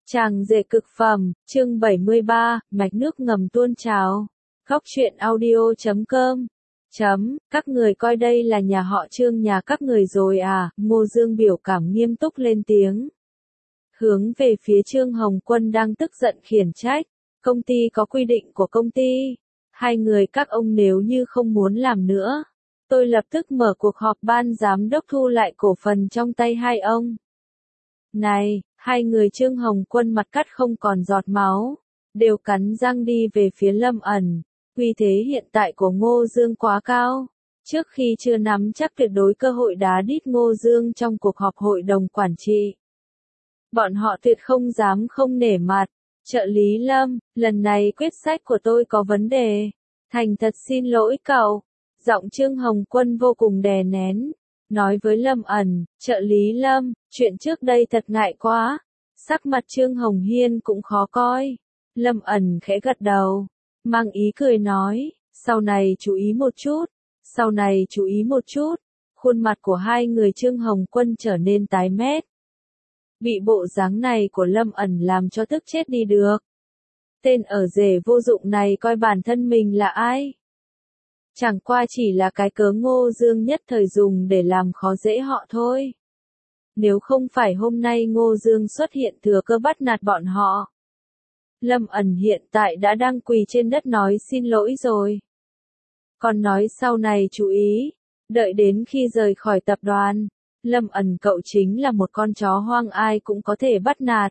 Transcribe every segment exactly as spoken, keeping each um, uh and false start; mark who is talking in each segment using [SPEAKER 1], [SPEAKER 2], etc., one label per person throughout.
[SPEAKER 1] Chàng rể cực phẩm, chương bảy mươi ba, mạch nước ngầm tuôn trào. Góc truyện audio chấm com. Chấm, các người coi đây là nhà họ Trương nhà các người rồi à, Ngô Dương biểu cảm nghiêm túc lên tiếng. Hướng về phía Trương Hồng Quân đang tức giận khiển trách, công ty có quy định của công ty, hai người các ông nếu như không muốn làm nữa, tôi lập tức mở cuộc họp ban giám đốc thu lại cổ phần trong tay hai ông. Này, hai người Trương Hồng Quân mặt cắt không còn giọt máu, đều cắn răng đi về phía Lâm ẩn. Uy thế hiện tại của Ngô Dương quá cao, trước khi chưa nắm chắc tuyệt đối cơ hội đá đít Ngô Dương trong cuộc họp hội đồng quản trị. Bọn họ tuyệt không dám không nể mặt. Trợ lý Lâm, lần này quyết sách của tôi có vấn đề. Thành thật xin lỗi cậu. Giọng Trương Hồng Quân vô cùng đè nén. Nói với Lâm ẩn, trợ lý Lâm, chuyện trước đây thật ngại quá. Sắc mặt Trương Hồng Hiên cũng khó coi. Lâm ẩn khẽ gật đầu, mang ý cười nói, sau này chú ý một chút, sau này chú ý một chút. Khuôn mặt của hai người Trương Hồng Quân trở nên tái mét. Bị bộ dáng này của Lâm ẩn làm cho tức chết đi được. Tên ở rể vô dụng này coi bản thân mình là ai? Chẳng qua chỉ là cái cớ Ngô Dương nhất thời dùng để làm khó dễ họ thôi. Nếu không phải hôm nay Ngô Dương xuất hiện thừa cơ bắt nạt bọn họ, Lâm ẩn hiện tại đã đang quỳ trên đất nói xin lỗi rồi. Còn nói sau này chú ý, đợi đến khi rời khỏi tập đoàn, Lâm ẩn cậu chính là một con chó hoang ai cũng có thể bắt nạt.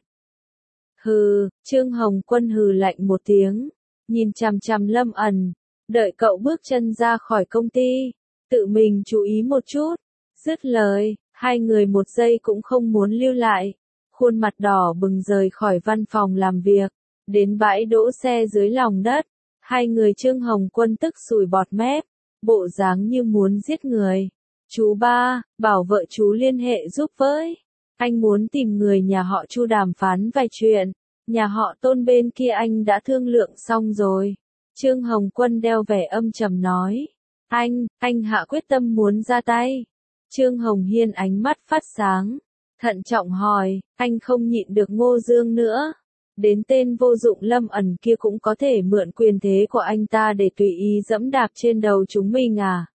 [SPEAKER 1] Hừ, Trương Hồng Quân hừ lạnh một tiếng, nhìn chằm chằm Lâm ẩn, đợi cậu bước chân ra khỏi công ty, tự mình chú ý một chút. Dứt lời, hai người một giây cũng không muốn lưu lại, khuôn mặt đỏ bừng rời khỏi văn phòng làm việc, đến bãi đỗ xe dưới lòng đất. Hai người Trương Hồng Quân tức sùi bọt mép, bộ dáng như muốn giết người. Chú ba, bảo vợ chú liên hệ giúp với. Anh muốn tìm người nhà họ Chu đàm phán vài chuyện. Nhà họ Tôn bên kia anh đã thương lượng xong rồi. Trương Hồng Quân đeo vẻ âm trầm nói. Anh, anh hạ quyết tâm muốn ra tay. Trương Hồng Hiên ánh mắt phát sáng. Thận trọng hỏi, anh không nhịn được Ngô Dương nữa. Đến tên vô dụng Lâm ẩn kia cũng có thể mượn quyền thế của anh ta để tùy ý dẫm đạp trên đầu chúng mình à?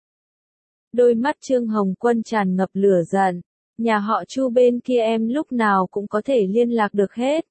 [SPEAKER 1] Đôi mắt Trương Hồng Quân tràn ngập lửa giận. Nhà họ Chu bên kia em lúc nào cũng có thể liên lạc được hết.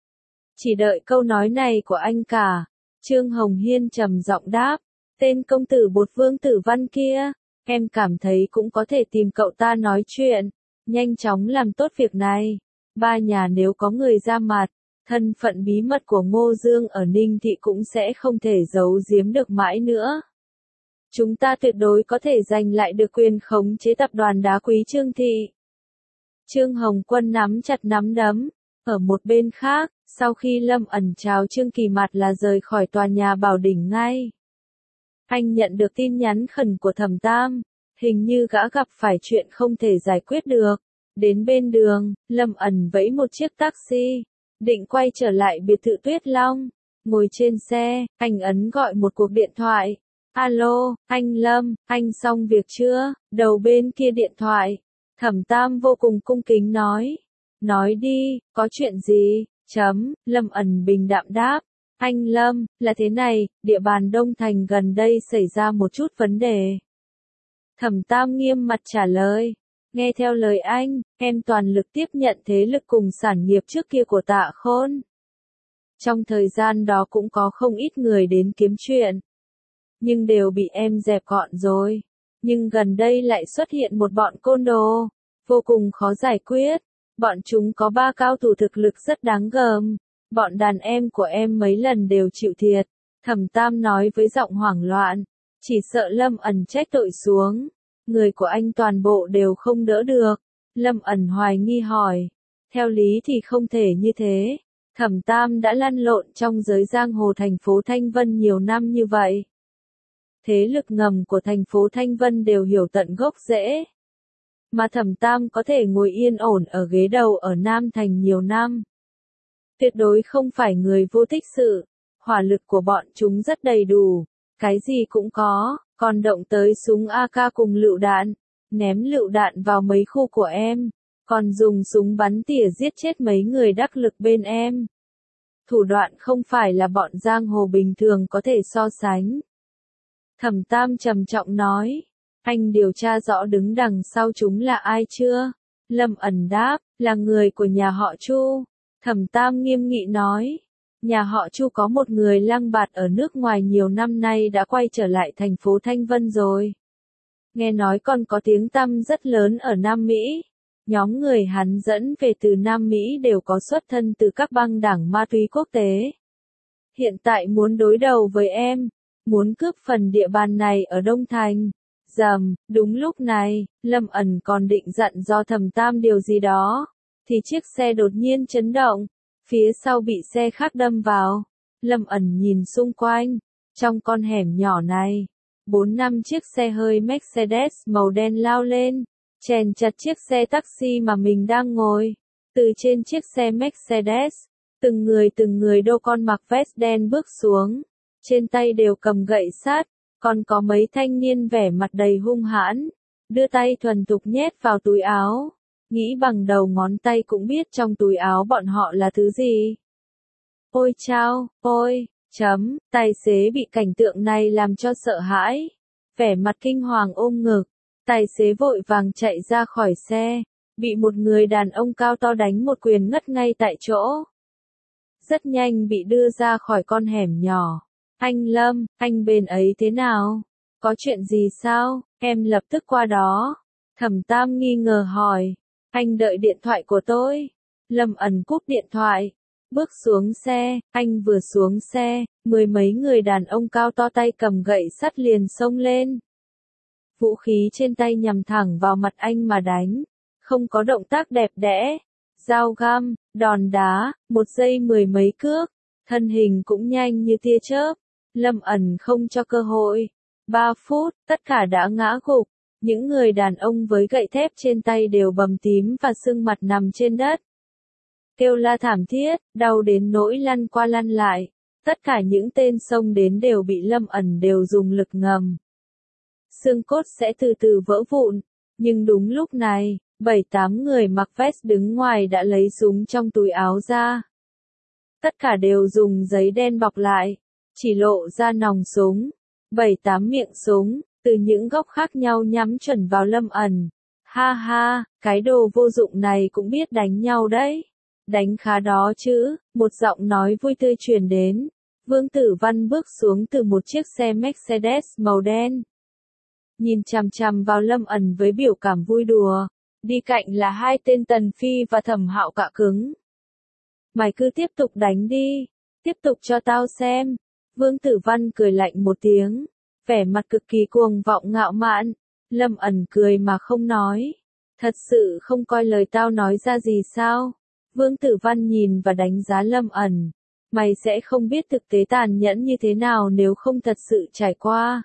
[SPEAKER 1] Chỉ đợi câu nói này của anh cả. Trương Hồng Hiên trầm giọng đáp. Tên công tử bột Vương Tử Văn kia, em cảm thấy cũng có thể tìm cậu ta nói chuyện. Nhanh chóng làm tốt việc này. Ba nhà nếu có người ra mặt, thân phận bí mật của Ngô Dương ở Ninh Thị cũng sẽ không thể giấu giếm được mãi nữa. Chúng ta tuyệt đối có thể giành lại được quyền khống chế tập đoàn đá quý Trương Thị. Trương Hồng Quân nắm chặt nắm đấm. Ở một bên khác, sau khi Lâm ẩn chào Trương Kỳ Mạt là rời khỏi tòa nhà Bảo Đỉnh ngay. Anh nhận được tin nhắn khẩn của Thẩm Tam, hình như gã gặp phải chuyện không thể giải quyết được. Đến bên đường, Lâm ẩn vẫy một chiếc taxi, định quay trở lại biệt thự Tuyết Long. Ngồi trên xe, anh ấn gọi một cuộc điện thoại. Alo, anh Lâm, anh xong việc chưa? Đầu bên kia điện thoại, Thẩm Tam vô cùng cung kính nói. Nói đi, có chuyện gì? Chấm, Lâm ẩn bình đạm đáp. Anh Lâm, là thế này, địa bàn Đông Thành gần đây xảy ra một chút vấn đề. Thẩm Tam nghiêm mặt trả lời. Nghe theo lời anh, em toàn lực tiếp nhận thế lực cùng sản nghiệp trước kia của Tạ Khôn. Trong thời gian đó cũng có không ít người đến kiếm chuyện, nhưng đều bị em dẹp gọn rồi. Nhưng gần đây lại xuất hiện một bọn côn đồ, vô cùng khó giải quyết. Bọn chúng có ba cao thủ thực lực rất đáng gờm. Bọn đàn em của em mấy lần đều chịu thiệt. Thẩm Tam nói với giọng hoảng loạn. Chỉ sợ Lâm ẩn trách tội xuống. Người của anh toàn bộ đều không đỡ được. Lâm ẩn hoài nghi hỏi. Theo lý thì không thể như thế. Thẩm Tam đã lăn lộn trong giới giang hồ thành phố Thanh Vân nhiều năm như vậy. Thế lực ngầm của thành phố Thanh Vân đều hiểu tận gốc rễ. Mà Thẩm Tam có thể ngồi yên ổn ở ghế đầu ở Nam Thành nhiều năm. Tuyệt đối không phải người vô tích sự. Hỏa lực của bọn chúng rất đầy đủ. Cái gì cũng có, còn động tới súng a ca cùng lựu đạn. Ném lựu đạn vào mấy khu của em. còn dùng súng bắn tỉa giết chết mấy người đắc lực bên em. Thủ đoạn không phải là bọn giang hồ bình thường có thể so sánh. Thẩm Tam trầm trọng nói, anh điều tra rõ đứng đằng sau chúng là ai chưa? Lâm Ẩn đáp, là người của nhà họ Chu. Thẩm Tam nghiêm nghị nói, nhà họ Chu có một người lang bạt ở nước ngoài nhiều năm nay đã quay trở lại thành phố Thanh Vân rồi. Nghe nói còn có tiếng tăm rất lớn ở Nam Mỹ. Nhóm người hắn dẫn về từ Nam Mỹ đều có xuất thân từ các băng đảng ma túy quốc tế. Hiện tại muốn đối đầu với em, muốn cướp phần địa bàn này ở Đông Thành. Dầm, đúng lúc này, Lâm Ẩn còn định dặn do Thẩm Tam điều gì đó, thì chiếc xe đột nhiên chấn động, phía sau bị xe khác đâm vào. Lâm Ẩn nhìn xung quanh, trong con hẻm nhỏ này, bốn năm chiếc xe hơi Mercedes màu đen lao lên, chèn chặt chiếc xe taxi mà mình đang ngồi. Từ trên chiếc xe Mercedes, từng người từng người đô con mặc vest đen bước xuống, trên tay đều cầm gậy sắt, còn có mấy thanh niên vẻ mặt đầy hung hãn, đưa tay thuần thục nhét vào túi áo, nghĩ bằng đầu ngón tay cũng biết trong túi áo bọn họ là thứ gì. Ôi chao, ôi, chấm, tài xế bị cảnh tượng này làm cho sợ hãi, vẻ mặt kinh hoàng ôm ngực, tài xế vội vàng chạy ra khỏi xe, bị một người đàn ông cao to đánh một quyền ngất ngay tại chỗ. Rất nhanh bị đưa ra khỏi con hẻm nhỏ. Anh Lâm, anh bên ấy thế nào? Có chuyện gì sao? Em lập tức qua đó. Thẩm Tam nghi ngờ hỏi. Anh đợi điện thoại của tôi. Lâm Ẩn cúp điện thoại. Bước xuống xe, anh vừa xuống xe, mười mấy người đàn ông cao to tay cầm gậy sắt liền xông lên. Vũ khí trên tay nhằm thẳng vào mặt anh mà đánh. Không có động tác đẹp đẽ. Dao găm, đòn đá, một giây mười mấy cước. Thân hình cũng nhanh như tia chớp. Lâm Ẩn không cho cơ hội. Ba phút, tất cả đã ngã gục. Những người đàn ông với gậy thép trên tay đều bầm tím và sưng mặt nằm trên đất. Kêu la thảm thiết, đau đến nỗi lăn qua lăn lại. Tất cả những tên xông đến đều bị Lâm Ẩn đều dùng lực ngầm. Xương cốt sẽ từ từ vỡ vụn. Nhưng đúng lúc này, bảy tám người mặc vest đứng ngoài đã lấy súng trong túi áo ra. Tất cả đều dùng giấy đen bọc lại, chỉ lộ ra nòng súng, bảy tám miệng súng, từ những góc khác nhau nhắm chuẩn vào Lâm Ẩn. Ha ha, cái đồ vô dụng này cũng biết đánh nhau đấy. Đánh khá đó chứ, một giọng nói vui tươi truyền đến. Vương Tử Văn bước xuống từ một chiếc xe Mercedes màu đen. Nhìn chằm chằm vào Lâm Ẩn với biểu cảm vui đùa. Đi cạnh là hai tên Tần Phi và Thẩm Hạo cạ cứng. Mày cứ tiếp tục đánh đi, tiếp tục cho tao xem. Vương Tử Văn cười lạnh một tiếng, vẻ mặt cực kỳ cuồng vọng ngạo mạn. Lâm Ẩn cười mà không nói. Thật sự không coi lời tao nói ra gì sao? Vương Tử Văn nhìn và đánh giá Lâm Ẩn. Mày sẽ không biết thực tế tàn nhẫn như thế nào nếu không thật sự trải qua.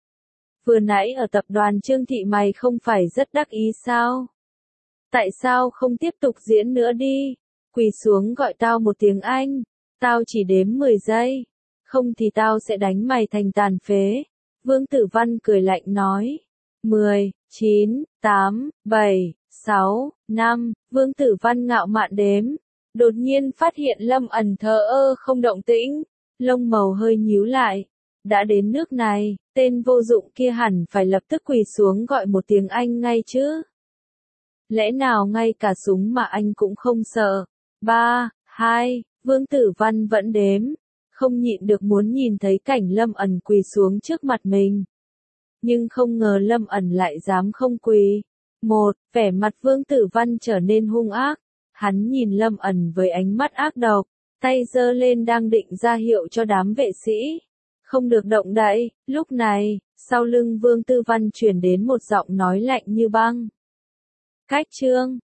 [SPEAKER 1] Vừa nãy ở tập đoàn Trương Thị mày không phải rất đắc ý sao? Tại sao không tiếp tục diễn nữa đi? Quỳ xuống gọi tao một tiếng Anh. Tao chỉ đếm mười giây. Không thì tao sẽ đánh mày thành tàn phế. Vương Tử Văn cười lạnh nói. mười, chín, tám, bảy, sáu, năm. Vương Tử Văn ngạo mạn đếm. Đột nhiên phát hiện Lâm Ẩn thờ ơ không động tĩnh. Lông màu hơi nhíu lại. Đã đến nước này, tên vô dụng kia hẳn phải lập tức quỳ xuống gọi một tiếng Anh ngay chứ. Lẽ nào ngay cả súng mà anh cũng không sợ? Ba, hai, Vương Tử Văn vẫn đếm. Không nhịn được muốn nhìn thấy cảnh Lâm Ẩn quỳ xuống trước mặt mình. Nhưng không ngờ Lâm Ẩn lại dám không quỳ. Một, vẻ mặt Vương Tử Văn trở nên hung ác. Hắn nhìn Lâm Ẩn với ánh mắt ác độc, tay giơ lên đang định ra hiệu cho đám vệ sĩ. Không được động đậy. Lúc này, sau lưng Vương Tử Văn truyền đến một giọng nói lạnh như băng. Cách chương